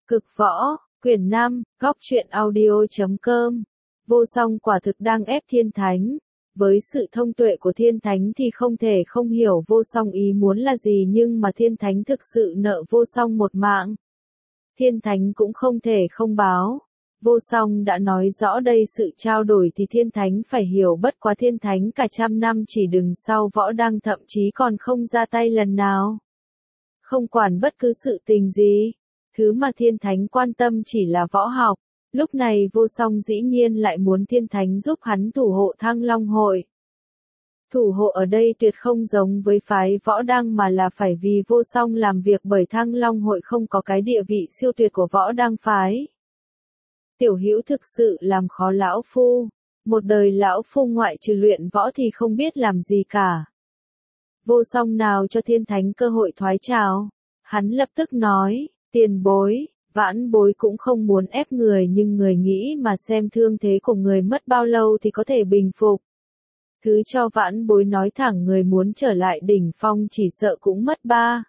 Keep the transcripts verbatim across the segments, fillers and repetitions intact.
Cực võ, quyển năm, góc truyện audio.com. Vô song quả thực đang ép thiên thánh. Với sự thông tuệ của thiên thánh thì không thể không hiểu vô song ý muốn là gì, nhưng mà thiên thánh thực sự nợ vô song một mạng. Thiên thánh cũng không thể không báo. Vô song đã nói rõ đây, sự trao đổi thì thiên thánh phải hiểu, bất quá thiên thánh cả trăm năm chỉ đứng sau võ đăng, thậm chí còn không ra tay lần nào. Không quản bất cứ sự tình gì. Thứ mà thiên thánh quan tâm chỉ là võ học. Lúc này vô song dĩ nhiên lại muốn thiên thánh giúp hắn thủ hộ Thăng Long hội. Thủ hộ ở đây tuyệt không giống với phái võ đăng, mà là phải vì vô song làm việc, bởi Thăng Long hội không có cái địa vị siêu tuyệt của võ đăng phái. Tiểu Hữu thực sự làm khó lão phu. Một đời lão phu ngoại trừ luyện võ thì không biết làm gì cả. Vô song nào cho thiên thánh cơ hội thoái trào. Hắn lập tức nói, tiền bối, vãn bối cũng không muốn ép người, nhưng người nghĩ mà xem thương thế của người mất bao lâu thì có thể bình phục. Thứ cho vãn bối nói thẳng, người muốn trở lại đỉnh phong chỉ sợ cũng mất ba.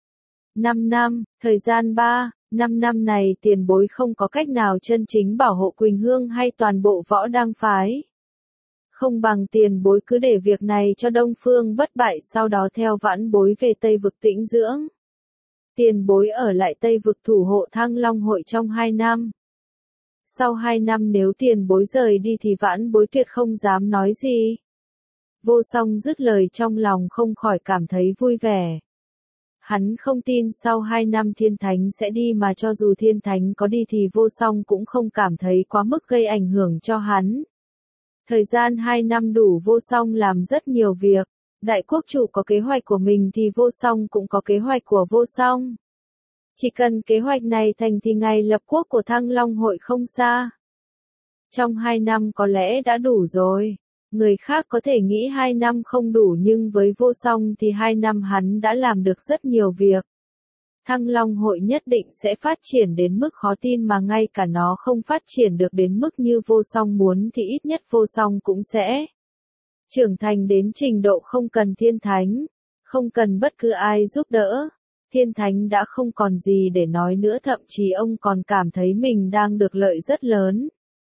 Năm năm, thời gian ba, năm năm này tiền bối không có cách nào chân chính bảo hộ Quỳnh Hương hay toàn bộ võ đăng phái. Không bằng tiền bối cứ để việc này cho Đông Phương bất bại, sau đó theo vãn bối về Tây vực tĩnh dưỡng. Tiền bối ở lại Tây vực thủ hộ Thăng Long hội trong hai năm. Sau hai năm nếu tiền bối rời đi thì vãn bối tuyệt không dám nói gì. Vô song dứt lời trong lòng không khỏi cảm thấy vui vẻ. Hắn không tin sau hai năm thiên thánh sẽ đi, mà cho dù thiên thánh có đi thì vô song cũng không cảm thấy quá mức gây ảnh hưởng cho hắn. Thời gian hai năm đủ vô song làm rất nhiều việc. Đại quốc chủ có kế hoạch của mình thì vô song cũng có kế hoạch của vô song. Chỉ cần kế hoạch này thành thì ngày lập quốc của Thăng Long hội không xa. Trong hai năm có lẽ đã đủ rồi. Người khác có thể nghĩ hai năm không đủ, nhưng với vô song thì hai năm hắn đã làm được rất nhiều việc. Thăng Long hội nhất định sẽ phát triển đến mức khó tin, mà ngay cả nó không phát triển được đến mức như vô song muốn thì ít nhất vô song cũng sẽ trưởng thành đến trình độ không cần thiên thánh, không cần bất cứ ai giúp đỡ. Thiên thánh đã không còn gì để nói nữa, thậm chí ông còn cảm thấy mình đang được lợi rất lớn.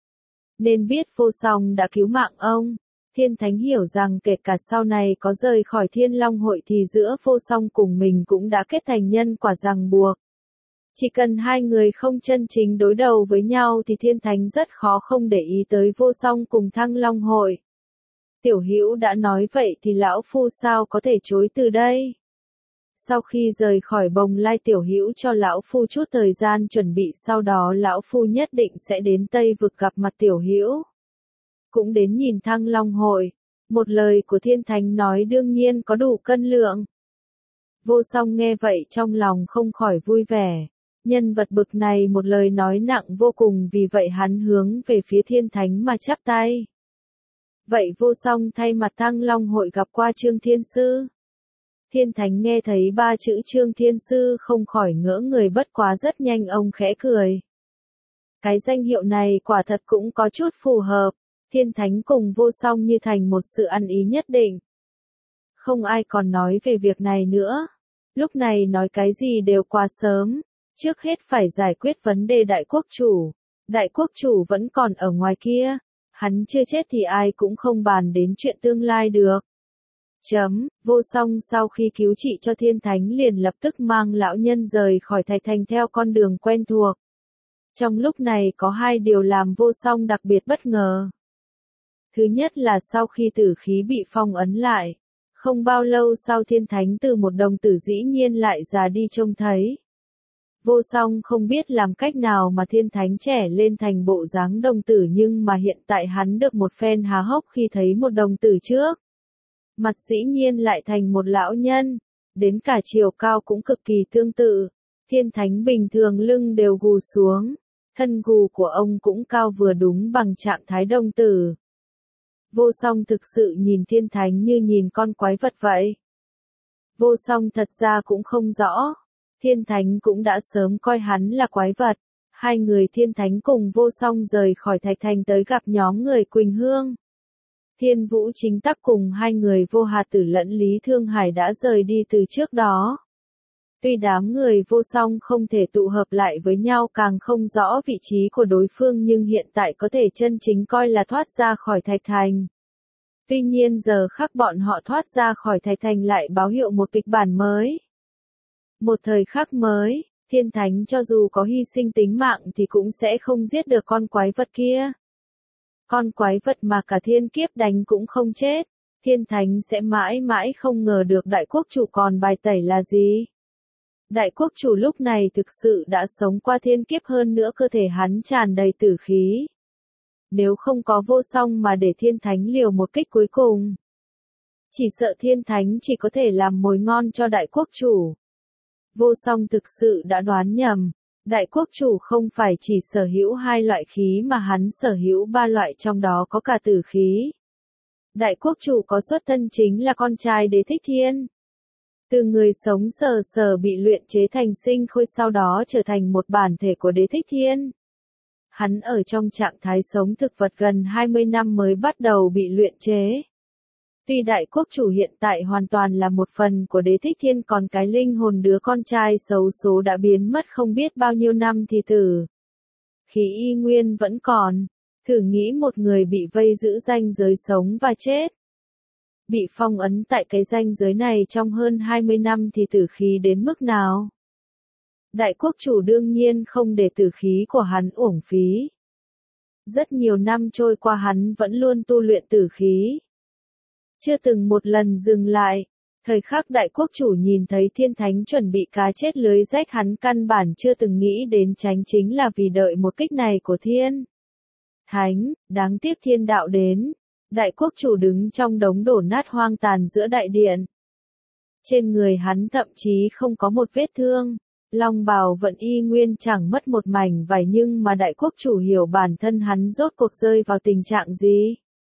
Nên biết vô song đã cứu mạng ông. Thiên thánh hiểu rằng kể cả sau này có rời khỏi Thiên Long hội thì giữa vô song cùng mình cũng đã kết thành nhân quả ràng buộc. Chỉ cần hai người không chân chính đối đầu với nhau thì thiên thánh rất khó không để ý tới vô song cùng Thăng Long hội. Tiểu Hữu đã nói vậy thì lão phu sao có thể chối từ đây. Sau khi rời khỏi Bồng Lai, Tiểu Hữu cho lão phu chút thời gian chuẩn bị, sau đó lão phu nhất định sẽ đến Tây vực gặp mặt Tiểu Hữu. Cũng đến nhìn Thăng Long hội. Một lời của thiên thánh nói đương nhiên có đủ cân lượng. Vô song nghe vậy trong lòng không khỏi vui vẻ. Nhân vật bực này một lời nói nặng vô cùng, vì vậy hắn hướng về phía thiên thánh mà chắp tay. Vậy vô song thay mặt Thăng Long hội gặp qua Trương Thiên Sư. Thiên thánh nghe thấy ba chữ Trương Thiên Sư không khỏi ngỡ người, bất quá rất nhanh ông khẽ cười. Cái danh hiệu này quả thật cũng có chút phù hợp. Thiên thánh cùng vô song như thành một sự ăn ý nhất định. Không ai còn nói về việc này nữa. Lúc này nói cái gì đều quá sớm. Trước hết phải giải quyết vấn đề đại quốc chủ. Đại quốc chủ vẫn còn ở ngoài kia. Hắn chưa chết thì ai cũng không bàn đến chuyện tương lai được. Chấm, vô song sau khi cứu trị cho thiên thánh liền lập tức mang lão nhân rời khỏi Thạch Thành theo con đường quen thuộc. Trong lúc này có hai điều làm vô song đặc biệt bất ngờ. Thứ nhất là sau khi tử khí bị phong ấn lại, không bao lâu sau thiên thánh từ một đồng tử dĩ nhiên lại già đi trông thấy. Vô song không biết làm cách nào mà thiên thánh trẻ lên thành bộ dáng đồng tử, nhưng mà hiện tại hắn được một phen há hốc khi thấy một đồng tử trước. Mặt dĩ nhiên lại thành một lão nhân, đến cả chiều cao cũng cực kỳ tương tự. Thiên thánh bình thường lưng đều gù xuống, thân gù của ông cũng cao vừa đúng bằng trạng thái đồng tử. Vô song thực sự nhìn thiên thánh như nhìn con quái vật vậy. Vô song thật ra cũng không rõ. Thiên thánh cũng đã sớm coi hắn là quái vật. Hai người thiên thánh cùng vô song rời khỏi Thạch Thành tới gặp nhóm người Quỳnh Hương. Thiên Vũ Chính Tắc cùng hai người Vô Hà Tử lẫn Lý Thương Hải đã rời đi từ trước đó. Tuy đám người vô song không thể tụ hợp lại với nhau, càng không rõ vị trí của đối phương, nhưng hiện tại có thể chân chính coi là thoát ra khỏi Thạch Thành. Tuy nhiên giờ khắc bọn họ thoát ra khỏi Thạch Thành lại báo hiệu một kịch bản mới. Một thời khắc mới, Thiên Thánh cho dù có hy sinh tính mạng thì cũng sẽ không giết được con quái vật kia. Con quái vật mà cả thiên kiếp đánh cũng không chết. Thiên Thánh sẽ mãi mãi không ngờ được đại quốc chủ còn bài tẩy là gì. Đại quốc chủ lúc này thực sự đã sống qua thiên kiếp, hơn nữa cơ thể hắn tràn đầy tử khí. Nếu không có vô song mà để Thiên Thánh liều một kích cuối cùng, chỉ sợ Thiên Thánh chỉ có thể làm mồi ngon cho đại quốc chủ. Vô song thực sự đã đoán nhầm. Đại quốc chủ không phải chỉ sở hữu hai loại khí mà hắn sở hữu ba loại, trong đó có cả tử khí. Đại quốc chủ có xuất thân chính là con trai Đế Thích Thiên. Từ người sống sờ sờ bị luyện chế thành sinh khôi, sau đó trở thành một bản thể của Đế Thích Thiên. Hắn ở trong trạng thái sống thực vật gần hai mươi năm mới bắt đầu bị luyện chế. Tuy đại quốc chủ hiện tại hoàn toàn là một phần của Đế Thích Thiên, còn cái linh hồn đứa con trai xấu số đã biến mất không biết bao nhiêu năm thì tử khí y nguyên vẫn còn. Thử nghĩ một người bị vây giữ ranh giới sống và chết, bị phong ấn tại cái ranh giới này trong hơn hai mươi năm thì tử khí đến mức nào. Đại quốc chủ đương nhiên không để tử khí của hắn uổng phí. Rất nhiều năm trôi qua hắn vẫn luôn tu luyện tử khí, chưa từng một lần dừng lại. Thời khắc đại quốc chủ nhìn thấy Thiên Thánh chuẩn bị cá chết lưới rách, hắn căn bản chưa từng nghĩ đến tránh, chính là vì đợi một kích này của Thiên Thánh. Đáng tiếc thiên đạo đến. Đại quốc chủ đứng trong đống đổ nát hoang tàn giữa đại điện. Trên người hắn thậm chí không có một vết thương. Long bào vẫn y nguyên chẳng mất một mảnh vải, nhưng mà đại quốc chủ hiểu bản thân hắn rốt cuộc rơi vào tình trạng gì.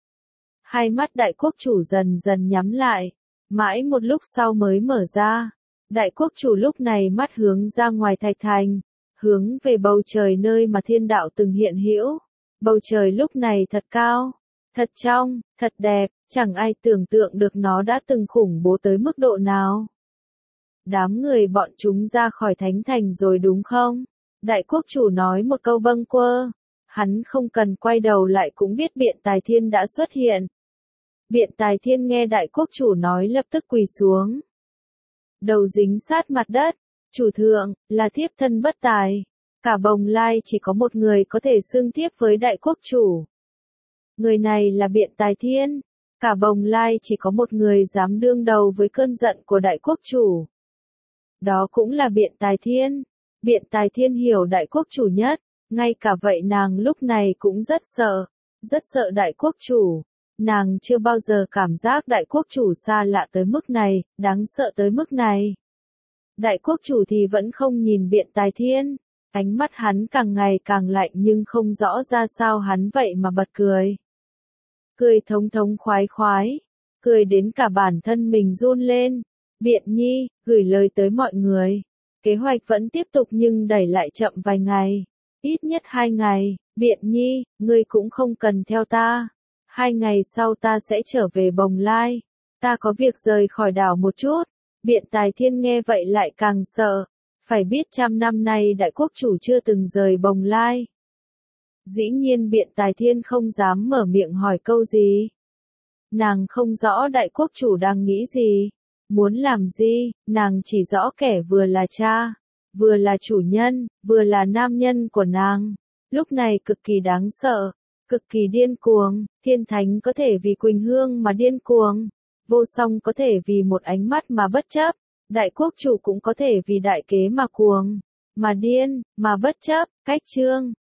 Hai mắt đại quốc chủ dần dần nhắm lại, mãi một lúc sau mới mở ra. Đại quốc chủ lúc này mắt hướng ra ngoài Thạch Thành, hướng về bầu trời nơi mà thiên đạo từng hiện hữu. Bầu trời lúc này thật cao, thật trong, thật đẹp, chẳng ai tưởng tượng được nó đã từng khủng bố tới mức độ nào. Đám người bọn chúng ra khỏi Thánh Thành rồi đúng không? Đại quốc chủ nói một câu bâng quơ. Hắn không cần quay đầu lại cũng biết Biện Tài Thiên đã xuất hiện. Biện Tài Thiên nghe đại quốc chủ nói lập tức quỳ xuống. Đầu dính sát mặt đất. Chủ thượng, là thiếp thân bất tài. Cả Bồng Lai chỉ có một người có thể xưng thiếp với đại quốc chủ. Người này là Biện Tài Thiên. Cả Bồng Lai chỉ có một người dám đương đầu với cơn giận của đại quốc chủ. Đó cũng là Biện Tài Thiên. Biện Tài Thiên hiểu đại quốc chủ nhất. Ngay cả vậy nàng lúc này cũng rất sợ. Rất sợ đại quốc chủ. Nàng chưa bao giờ cảm giác đại quốc chủ xa lạ tới mức này, đáng sợ tới mức này. Đại quốc chủ thì vẫn không nhìn Biện Tài Thiên. Ánh mắt hắn càng ngày càng lạnh, nhưng không rõ ra sao hắn vậy mà bật cười. Cười thống thống khoái khoái. Cười đến cả bản thân mình run lên. Biện Nhi, gửi lời tới mọi người. Kế hoạch vẫn tiếp tục nhưng đẩy lại chậm vài ngày. Ít nhất hai ngày. Biện Nhi, ngươi cũng không cần theo ta. Hai ngày sau ta sẽ trở về Bồng Lai. Ta có việc rời khỏi đảo một chút. Biện Tài Thiên nghe vậy lại càng sợ. Phải biết trăm năm nay đại quốc chủ chưa từng rời Bồng Lai. Dĩ nhiên Biện Tài Thiên không dám mở miệng hỏi câu gì. Nàng không rõ đại quốc chủ đang nghĩ gì, muốn làm gì, nàng chỉ rõ kẻ vừa là cha, vừa là chủ nhân, vừa là nam nhân của nàng. Lúc này cực kỳ đáng sợ, cực kỳ điên cuồng. Thiên Thánh có thể vì Quỳnh Hương mà điên cuồng. Vô Song có thể vì một ánh mắt mà bất chấp. Đại quốc chủ cũng có thể vì đại kế mà cuồng, mà điên, mà bất chấp. Cách chương